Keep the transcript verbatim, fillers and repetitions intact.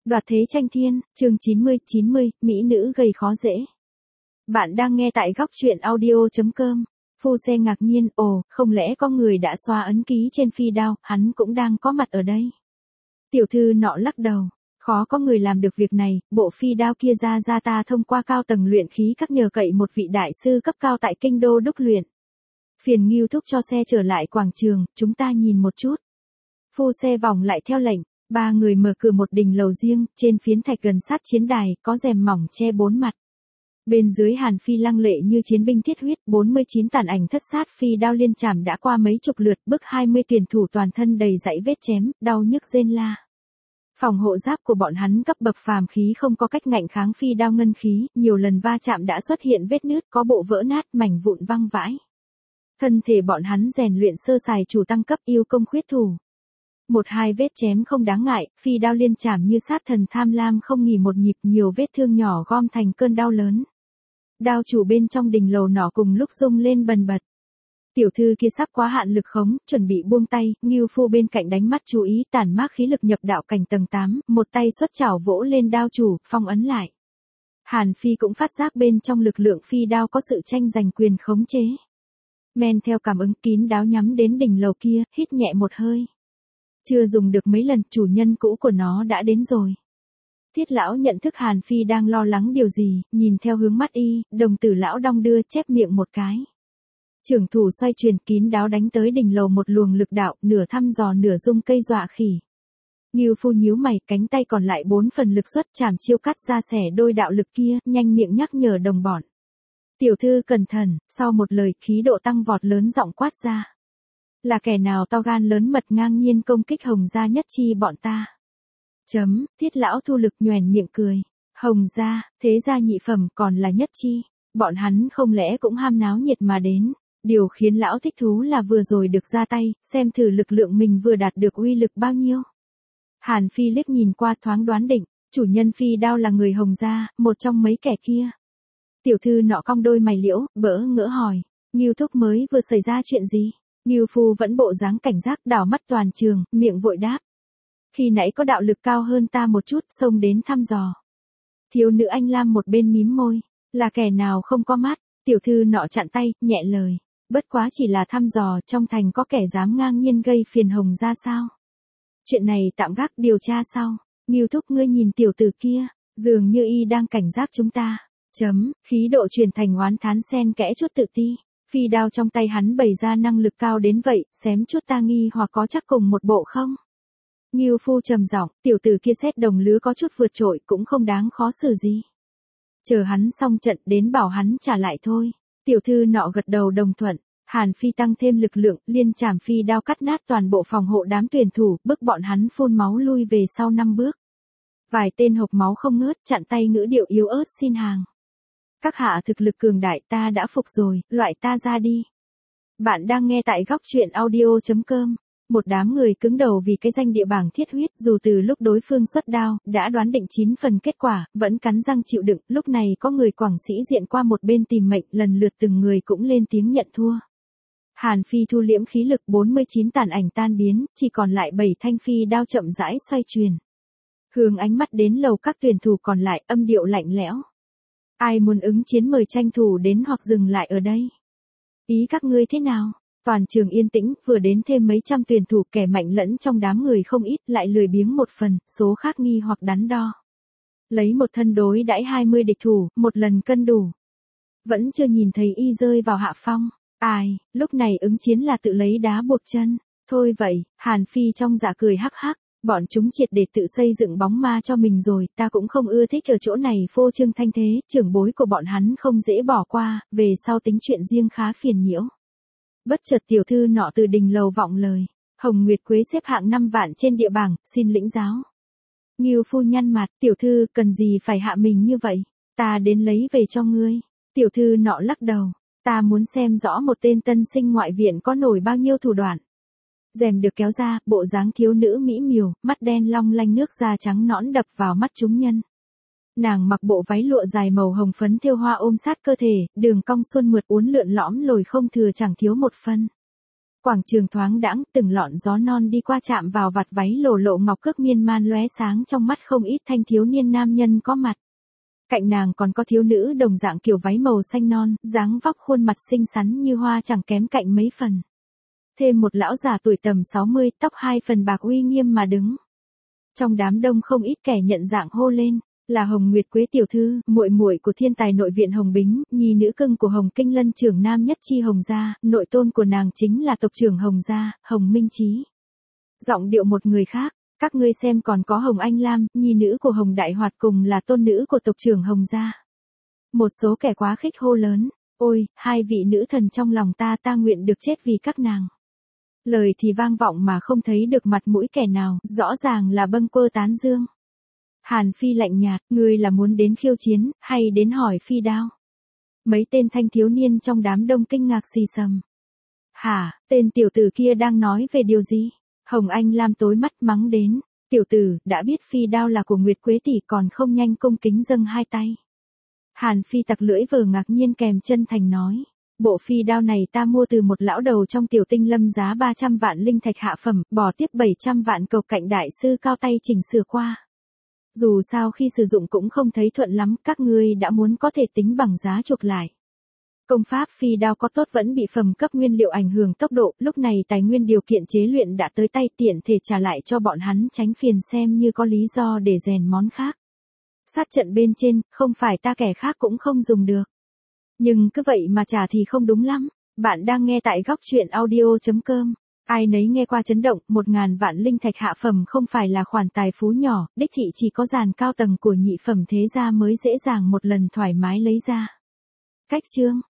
Đoạt thế tranh thiên, chương chín mươi, chín mươi, Mỹ nữ gây khó dễ. Bạn đang nghe tại góc truyện audio.com. Phu Xe ngạc nhiên, ồ, không lẽ có người đã xóa ấn ký trên phi đao, hắn cũng đang có mặt ở đây. Tiểu thư nọ lắc đầu, khó có người làm được việc này, bộ phi đao kia ra ra ta thông qua cao tầng luyện khí các nhờ cậy một vị đại sư cấp cao tại kinh đô đúc luyện. Phiền Ngưu thúc cho xe trở lại quảng trường, chúng ta nhìn một chút. Phu Xe vòng lại theo lệnh. Ba người mở cửa một đình lầu riêng, trên phiến thạch gần sát chiến đài, có rèm mỏng che bốn mặt. Bên dưới Hàn Phi lăng lệ như chiến binh thiết huyết, bốn mươi chín tàn ảnh thất sát phi đao liên chảm đã qua mấy chục lượt, bức hai mươi tuyển thủ toàn thân đầy dãy vết chém, đau nhức rên la. Phòng hộ giáp của bọn hắn cấp bậc phàm khí không có cách ngạnh kháng phi đao ngân khí, nhiều lần va chạm đã xuất hiện vết nứt, có bộ vỡ nát, mảnh vụn văng vãi. Thân thể bọn hắn rèn luyện sơ sài chủ tăng cấp yêu công khuyết thủ. Một hai vết chém không đáng ngại, phi đao liên chảm như sát thần tham lam không nghỉ một nhịp, nhiều vết thương nhỏ gom thành cơn đau lớn. Đao chủ bên trong đình lầu nọ cùng lúc rung lên bần bật. Tiểu thư kia sắp quá hạn lực khống, chuẩn bị buông tay, Ngưu phu bên cạnh đánh mắt chú ý, tản mát khí lực nhập đạo cảnh tầng tám, một tay xuất chảo vỗ lên đao chủ, phong ấn lại. Hàn Phi cũng phát giác bên trong lực lượng phi đao có sự tranh giành quyền khống chế. Men theo cảm ứng kín đáo nhắm đến đỉnh lầu kia, hít nhẹ một hơi. Chưa dùng được mấy lần, chủ nhân cũ của nó đã đến rồi. Thiết lão nhận thức Hàn Phi đang lo lắng điều gì, nhìn theo hướng mắt y, đồng tử lão đong đưa chép miệng một cái. Trưởng thủ xoay truyền kín đáo đánh tới đỉnh lầu một luồng lực đạo, nửa thăm dò nửa dung cây dọa khỉ. Ngưu phu nhíu mày, cánh tay còn lại bốn phần lực xuất chảm chiêu cắt ra xẻ đôi đạo lực kia, nhanh miệng nhắc nhở đồng bọn. Tiểu thư cẩn thận, sau một lời khí độ tăng vọt lớn giọng quát ra. Là kẻ nào to gan lớn mật ngang nhiên công kích Hồng gia nhất chi bọn ta. Chấm, thiết lão thu lực nhoẻn miệng cười. Hồng gia, thế gia nhị phẩm còn là nhất chi. Bọn hắn không lẽ cũng ham náo nhiệt mà đến. Điều khiến lão thích thú là vừa rồi được ra tay, xem thử lực lượng mình vừa đạt được uy lực bao nhiêu. Hàn Phi liếc nhìn qua thoáng đoán định, chủ nhân phi đao là người Hồng gia, một trong mấy kẻ kia. Tiểu thư nọ cong đôi mày liễu, bỡ ngỡ hỏi, Ngưu thúc mới vừa xảy ra chuyện gì? Ngưu phu vẫn bộ dáng cảnh giác đảo mắt toàn trường, miệng vội đáp. Khi nãy có đạo lực cao hơn ta một chút, xông đến thăm dò. Thiếu nữ anh lam một bên mím môi, là kẻ nào không có mắt, tiểu thư nọ chặn tay, nhẹ lời. Bất quá chỉ là thăm dò, trong thành có kẻ dám ngang nhiên gây phiền Hồng ra sao? Chuyện này tạm gác điều tra sau. Ngưu thúc ngươi nhìn tiểu tử kia, dường như y đang cảnh giác chúng ta. Chấm, khí độ truyền thành oán thán xen kẽ chút tự ti. Phi đao trong tay hắn bày ra năng lực cao đến vậy, xém chút ta nghi hoặc có chắc cùng một bộ không? Ngưu phu trầm giọng, tiểu tử kia xét đồng lứa có chút vượt trội cũng không đáng khó xử gì. Chờ hắn xong trận đến bảo hắn trả lại thôi. Tiểu thư nọ gật đầu đồng thuận, Hàn Phi tăng thêm lực lượng, liên chảm phi đao cắt nát toàn bộ phòng hộ đám tuyển thủ, bức bọn hắn phun máu lui về sau năm bước. Vài tên hộc máu không ngớt, chặn tay ngữ điệu yếu ớt xin hàng. Các hạ thực lực cường đại ta đã phục rồi, loại ta ra đi. Bạn đang nghe tại góc truyện audio.com. Một đám người cứng đầu vì cái danh địa bảng thiết huyết, dù từ lúc đối phương xuất đao, đã đoán định chín phần kết quả, vẫn cắn răng chịu đựng, lúc này có người quảng sĩ diện qua một bên tìm mệnh, lần lượt từng người cũng lên tiếng nhận thua. Hàn Phi thu liễm khí lực, bốn mươi chín tàn ảnh tan biến, chỉ còn lại bảy thanh phi đao chậm rãi xoay truyền. Hướng ánh mắt đến lầu các tuyển thủ còn lại, âm điệu lạnh lẽo. Ai muốn ứng chiến mời tranh thủ đến hoặc dừng lại ở đây. Ý các ngươi thế nào? Toàn trường yên tĩnh, vừa đến thêm mấy trăm tuyển thủ, kẻ mạnh lẫn trong đám người không ít, lại lười biếng một phần, số khác nghi hoặc đắn đo. Lấy một thân đối đãi hai mươi địch thủ, một lần cân đủ. Vẫn chưa nhìn thấy y rơi vào hạ phong. Ai, lúc này ứng chiến là tự lấy đá buộc chân. Thôi vậy, Hàn Phi trong dạ cười hắc hắc. Bọn chúng triệt để tự xây dựng bóng ma cho mình rồi, ta cũng không ưa thích ở chỗ này phô trương thanh thế, trưởng bối của bọn hắn không dễ bỏ qua, về sau tính chuyện riêng khá phiền nhiễu. Bất chợt tiểu thư nọ từ đình lầu vọng lời, Hồng Nguyệt Quế xếp hạng năm vạn trên địa bảng, xin lĩnh giáo. Ngưu phu nhăn mặt, tiểu thư cần gì phải hạ mình như vậy, ta đến lấy về cho ngươi. Tiểu thư nọ lắc đầu, ta muốn xem rõ một tên tân sinh ngoại viện có nổi bao nhiêu thủ đoạn. Rèm được kéo ra, bộ dáng thiếu nữ mỹ miều, mắt đen long lanh nước da trắng nõn đập vào mắt chúng nhân. Nàng mặc bộ váy lụa dài màu hồng phấn thêu hoa ôm sát cơ thể, đường cong xuân mượt uốn lượn lõm lồi không thừa chẳng thiếu một phân. Quảng trường thoáng đãng, từng lọn gió non đi qua chạm vào vạt váy lồ lộ ngọc cước miên man lóe sáng trong mắt không ít thanh thiếu niên nam nhân có mặt. Cạnh nàng còn có thiếu nữ đồng dạng kiểu váy màu xanh non, dáng vóc khuôn mặt xinh xắn như hoa chẳng kém cạnh mấy phần. Thêm một lão già tuổi tầm sáu mươi, tóc hai phần bạc uy nghiêm mà đứng. Trong đám đông không ít kẻ nhận dạng hô lên, là Hồng Nguyệt Quế tiểu thư, muội muội của thiên tài nội viện Hồng Bính, nhi nữ cưng của Hồng Kinh Lân trưởng nam nhất chi Hồng gia, nội tôn của nàng chính là tộc trưởng Hồng gia, Hồng Minh Chí. Giọng điệu một người khác, các ngươi xem còn có Hồng Anh Lam, nhi nữ của Hồng Đại Hoạt cùng là tôn nữ của tộc trưởng Hồng gia. Một số kẻ quá khích hô lớn, ôi, hai vị nữ thần trong lòng ta ta nguyện được chết vì các nàng. Lời thì vang vọng mà không thấy được mặt mũi kẻ nào, rõ ràng là bâng quơ tán dương. Hàn Phi lạnh nhạt, ngươi là muốn đến khiêu chiến, hay đến hỏi phi đao? Mấy tên thanh thiếu niên trong đám đông kinh ngạc xì xầm. Hả, tên tiểu tử kia đang nói về điều gì? Hồng Anh Lam tối mắt mắng đến, tiểu tử, đã biết phi đao là của Nguyệt Quế tỷ còn không nhanh cung kính dâng hai tay. Hàn Phi tặc lưỡi vờ ngạc nhiên kèm chân thành nói. Bộ phi đao này ta mua từ một lão đầu trong tiểu tinh lâm giá ba trăm vạn linh thạch hạ phẩm, bỏ tiếp bảy trăm vạn cộc cạnh đại sư cao tay chỉnh sửa qua. Dù sao khi sử dụng cũng không thấy thuận lắm, các ngươi đã muốn có thể tính bằng giá chuộc lại. Công pháp phi đao có tốt vẫn bị phẩm cấp nguyên liệu ảnh hưởng tốc độ, lúc này tài nguyên điều kiện chế luyện đã tới tay tiện thể trả lại cho bọn hắn tránh phiền xem như có lý do để rèn món khác. Sát trận bên trên, không phải ta kẻ khác cũng không dùng được. Nhưng cứ vậy mà trả thì không đúng lắm. Bạn đang nghe tại góc truyện audio chấm com. Ai nấy nghe qua chấn động, một ngàn vạn linh thạch hạ phẩm không phải là khoản tài phú nhỏ, đích thị chỉ có dàn cao tầng của nhị phẩm thế gia mới dễ dàng một lần thoải mái lấy ra. Cách chương